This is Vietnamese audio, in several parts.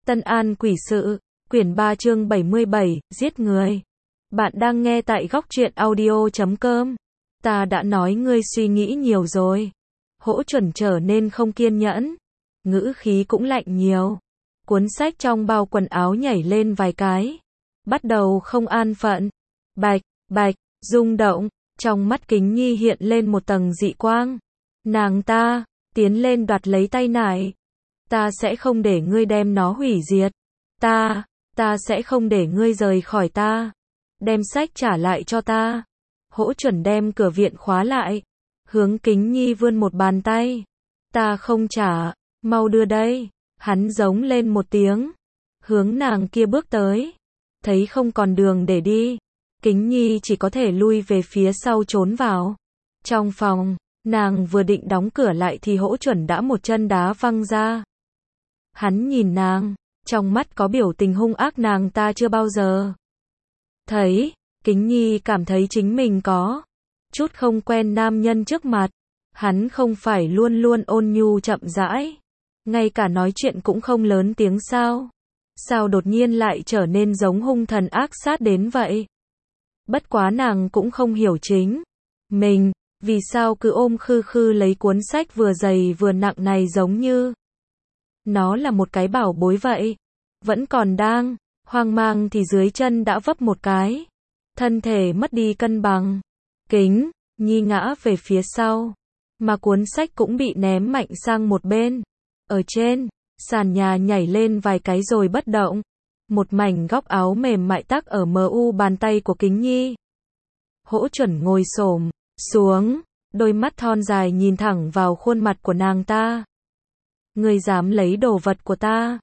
Tân An Quỷ Sự, quyển 3 chương 77, giết người. Bạn đang nghe tại góc truyện audio.com. Ta đã nói ngươi suy nghĩ nhiều rồi. Hỗ Chuẩn trở nên không kiên nhẫn. Ngữ khí cũng lạnh nhiều. Cuốn sách trong bao quần áo nhảy lên vài cái. Bắt đầu không an phận. Bạch, bạch, rung động. Trong mắt Kính Nhi hiện lên một tầng dị quang. Nàng ta, tiến lên đoạt lấy tay nải. Ta sẽ không để ngươi đem nó hủy diệt. Ta sẽ không để ngươi rời khỏi ta. Đem sách trả lại cho ta. Hỗ Chuẩn đem cửa viện khóa lại. Hướng Kính Nhi vươn một bàn tay. Ta không trả, mau đưa đây. Hắn giống lên một tiếng. Hướng nàng kia bước tới. Thấy không còn đường để đi. Kính Nhi chỉ có thể lui về phía sau trốn vào. Trong phòng, nàng vừa định đóng cửa lại thì Hỗ Chuẩn đã một chân đá văng ra. Hắn nhìn nàng, trong mắt có biểu tình hung ác nàng ta chưa bao giờ thấy. Kính Nhi cảm thấy chính mình có chút không quen nam nhân trước mặt. Hắn không phải luôn luôn ôn nhu chậm rãi, ngay cả nói chuyện cũng không lớn tiếng sao? Sao đột nhiên lại trở nên giống hung thần ác sát đến vậy? Bất quá nàng cũng không hiểu chính mình, vì sao cứ ôm khư khư lấy cuốn sách vừa dày vừa nặng này giống như nó là một cái bảo bối vậy. Vẫn còn đang hoang mang thì dưới chân đã vấp một cái. Thân thể mất đi cân bằng. Kính Nhi ngã về phía sau. Mà cuốn sách cũng bị ném mạnh sang một bên. Ở trên sàn nhà nhảy lên vài cái rồi bất động. Một mảnh góc áo mềm mại tắc ở mu bàn tay của Kính Nhi. Hỗ Chuẩn ngồi xổm xuống. Đôi mắt thon dài nhìn thẳng vào khuôn mặt của nàng ta. Ngươi dám lấy đồ vật của ta?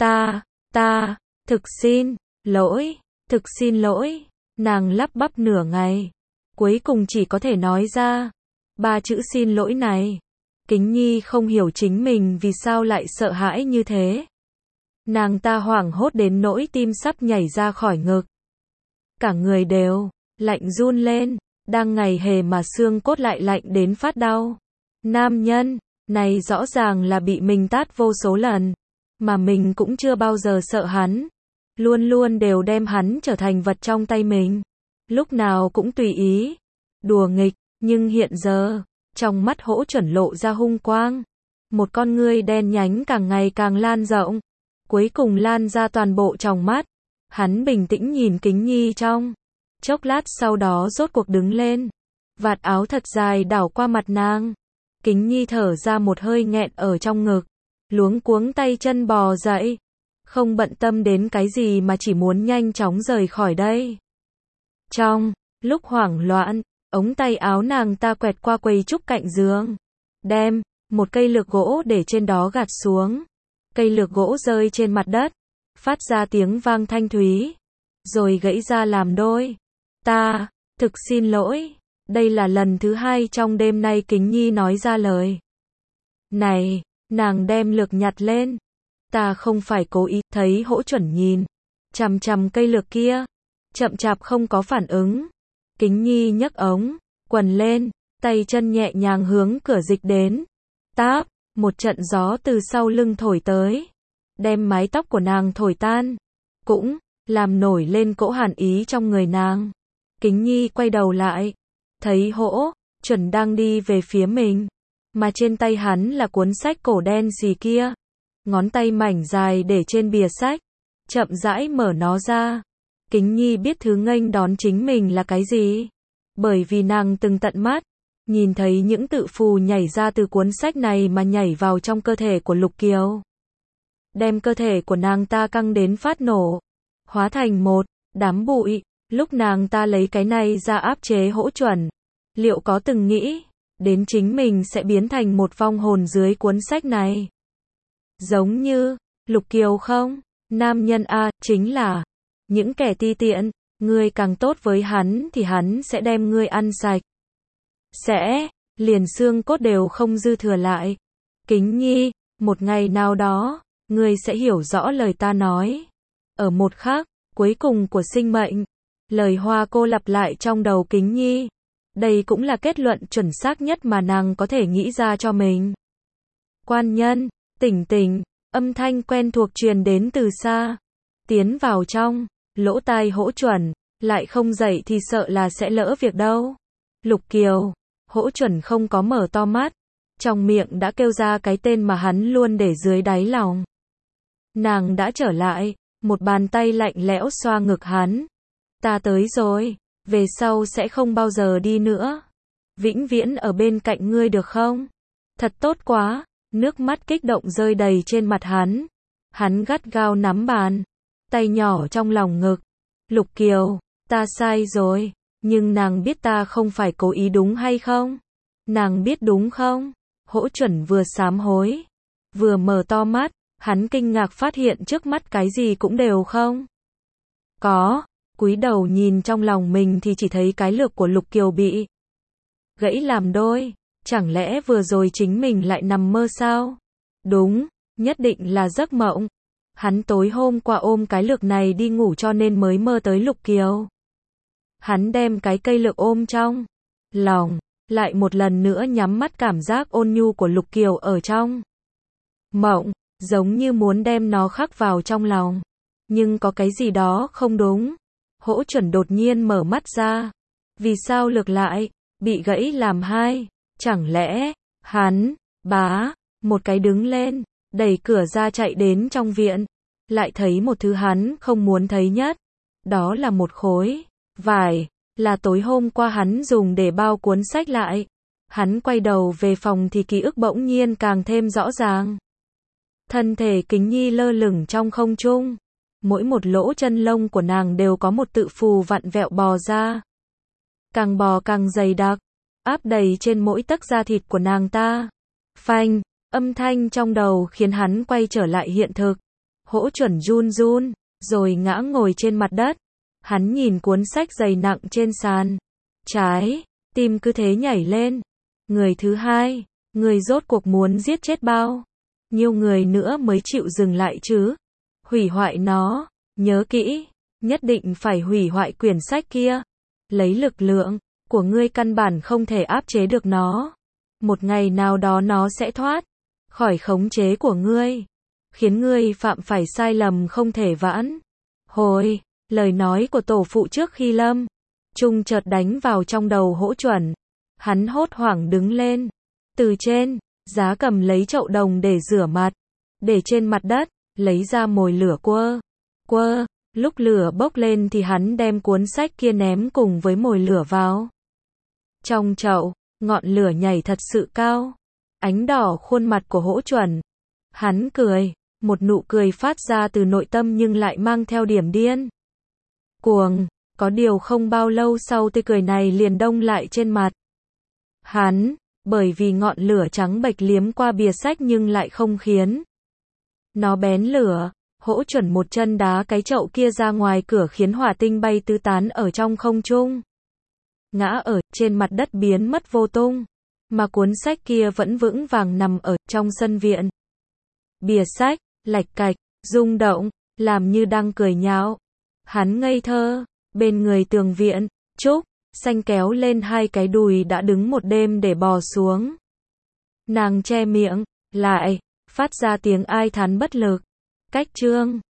Thực xin lỗi. Nàng lắp bắp nửa ngày. Cuối cùng chỉ có thể nói ra 3 chữ xin lỗi này. Kính Nhi không hiểu chính mình vì sao lại sợ hãi như thế. Nàng ta hoảng hốt đến nỗi tim sắp nhảy ra khỏi ngực. Cả người đều lạnh run lên. Đang ngày hè mà xương cốt lại lạnh đến phát đau. Nam nhân này rõ ràng là bị mình tát vô số lần. Mà mình cũng chưa bao giờ sợ hắn. Luôn luôn đều đem hắn trở thành vật trong tay mình. Lúc nào cũng tùy ý. Đùa nghịch. Nhưng hiện giờ, trong mắt Hỗ Chuẩn lộ ra hung quang. Một con ngươi đen nhánh càng ngày càng lan rộng. Cuối cùng lan ra toàn bộ trong mắt. Hắn bình tĩnh nhìn Kính Nhi trong chốc lát, sau đó rốt cuộc đứng lên. Vạt áo thật dài đảo qua mặt nàng. Kính Nhi thở ra một hơi nghẹn ở trong ngực. Luống cuống tay chân bò dậy. Không bận tâm đến cái gì mà chỉ muốn nhanh chóng rời khỏi đây. Trong lúc hoảng loạn, ống tay áo nàng ta quẹt qua quầy trúc cạnh giường. Đem một cây lược gỗ để trên đó gạt xuống. Cây lược gỗ rơi trên mặt đất. Phát ra tiếng vang thanh thúy. Rồi gãy ra làm đôi. Ta thực xin lỗi. Đây là lần thứ 2 trong đêm nay Kính Nhi nói ra lời này. Nàng đem lược nhặt lên. Ta không phải cố ý. Thấy Hỗ Chuẩn nhìn chằm chằm cây lược kia, chậm chạp không có phản ứng. Kính Nhi nhấc ống quần lên, tay chân nhẹ nhàng hướng cửa dịch đến. Táp, một trận gió từ sau lưng thổi tới, đem mái tóc của nàng thổi tan, cũng làm nổi lên cỗ hàn ý trong người nàng. Kính Nhi quay đầu lại, thấy Hỗ Chuẩn đang đi về phía mình, mà trên tay hắn là cuốn sách cổ đen xì kia. Ngón tay mảnh dài để trên bìa sách, chậm rãi mở nó ra. Kính Nhi biết thứ nghênh đón chính mình là cái gì, bởi vì nàng từng tận mắt nhìn thấy những tự phù nhảy ra từ cuốn sách này mà nhảy vào trong cơ thể của Lục Kiều, đem cơ thể của nàng ta căng đến phát nổ, hóa thành một đám bụi. Lúc nàng ta lấy cái này ra áp chế Hỗ Chuẩn, liệu có từng nghĩ đến chính mình sẽ biến thành một vong hồn dưới cuốn sách này? Giống như Lục Kiều không? Nam nhân a, chính là những kẻ ti tiện. Ngươi càng tốt với hắn thì hắn sẽ đem ngươi ăn sạch. Liền xương cốt đều không dư thừa lại. Kính Nhi, một ngày nào đó, ngươi sẽ hiểu rõ lời ta nói. Ở một khắc cuối cùng của sinh mệnh. Lời Hoa cô lặp lại trong đầu Kính Nhi. Đây cũng là kết luận chuẩn xác nhất mà nàng có thể nghĩ ra cho mình. Quan nhân, tỉnh tỉnh, Âm thanh quen thuộc truyền đến từ xa. Tiến vào trong, lỗ tai Hỗ Chuẩn, lại không dậy thì sợ là sẽ lỡ việc đâu. Lục Kiều, Hỗ Chuẩn không có mở to mắt, trong miệng đã kêu ra cái tên mà hắn luôn để dưới đáy lòng. Nàng đã trở lại, một bàn tay lạnh lẽo xoa ngực hắn. Ta tới rồi, về sau sẽ không bao giờ đi nữa. Vĩnh viễn ở bên cạnh ngươi được không? Thật tốt quá, nước mắt kích động rơi đầy trên mặt hắn. Hắn gắt gao nắm bàn, tay nhỏ trong lòng ngực. Lục Kiều, ta sai rồi, nhưng nàng biết ta không phải cố ý đúng hay không? Nàng biết đúng không? Hỗ Chuẩn vừa sám hối, vừa mở to mắt, hắn kinh ngạc phát hiện trước mắt cái gì cũng đều không có, cúi đầu nhìn trong lòng mình thì chỉ thấy cái lược của Lục Kiều bị gãy làm đôi, chẳng lẽ vừa rồi chính mình lại nằm mơ sao? Đúng, nhất định là giấc mộng. Hắn tối hôm qua ôm cái lược này đi ngủ cho nên mới mơ tới Lục Kiều. Hắn đem cái cây lược ôm trong lòng, lại một lần nữa nhắm mắt cảm giác ôn nhu của Lục Kiều ở trong mộng, giống như muốn đem nó khắc vào trong lòng. Nhưng có cái gì đó không đúng. Hỗ Chuẩn đột nhiên mở mắt ra. Vì sao lược lại bị gãy làm hai? Chẳng lẽ hắn một cái đứng lên, đẩy cửa ra chạy đến trong viện, lại thấy một thứ hắn không muốn thấy nhất. Đó là một khối vải, là tối hôm qua hắn dùng để bao cuốn sách lại. Hắn quay đầu về phòng thì ký ức bỗng nhiên càng thêm rõ ràng. Thân thể Kính Nhi lơ lửng trong không trung. Mỗi một lỗ chân lông của nàng đều có một tự phù vặn vẹo bò ra. Càng bò càng dày đặc, áp đầy trên mỗi tấc da thịt của nàng ta. Phanh, âm thanh trong đầu khiến hắn quay trở lại hiện thực. Hỗ Chuẩn run run, rồi ngã ngồi trên mặt đất. Hắn nhìn cuốn sách dày nặng trên sàn. Trái tim cứ thế nhảy lên. Người thứ hai, người rốt cuộc muốn giết chết bao nhiêu người nữa mới chịu dừng lại chứ? Hủy hoại nó, nhớ kỹ, nhất định phải hủy hoại quyển sách kia. Lấy lực lượng của ngươi căn bản không thể áp chế được nó. Một ngày nào đó nó sẽ thoát khỏi khống chế của ngươi, khiến ngươi phạm phải sai lầm không thể vãn hồi. Lời nói của tổ phụ trước khi lâm chung chợt đánh vào trong đầu Hỗ Chuẩn. Hắn hốt hoảng đứng lên, từ trên giá cầm lấy chậu đồng để rửa mặt, để trên mặt đất, lấy ra mồi lửa quơ. Lúc lửa bốc lên thì hắn đem cuốn sách kia ném cùng với mồi lửa vào trong chậu. Ngọn lửa nhảy thật sự cao, ánh đỏ khuôn mặt của Hỗ Chuẩn. Hắn cười, một nụ cười phát ra từ nội tâm nhưng lại mang theo điểm điên cuồng. Có điều không bao lâu sau tươi cười này liền đông lại trên mặt hắn, bởi vì ngọn lửa trắng bệch liếm qua bìa sách nhưng lại không khiến nó bén lửa. Hỗ Chuẩn một chân đá cái chậu kia ra ngoài cửa khiến hỏa tinh bay tứ tán ở trong không trung, ngã ở trên mặt đất biến mất vô tung, mà cuốn sách kia vẫn vững vàng nằm ở trong sân viện. Bìa sách lạch cạch rung động, làm như đang cười nhạo. Hắn ngây thơ, bên người tường viện, Trúc Xanh kéo lên hai cái đùi đã đứng một đêm để bò xuống. Nàng che miệng lại, phát ra tiếng ai thán bất lực. Cách chương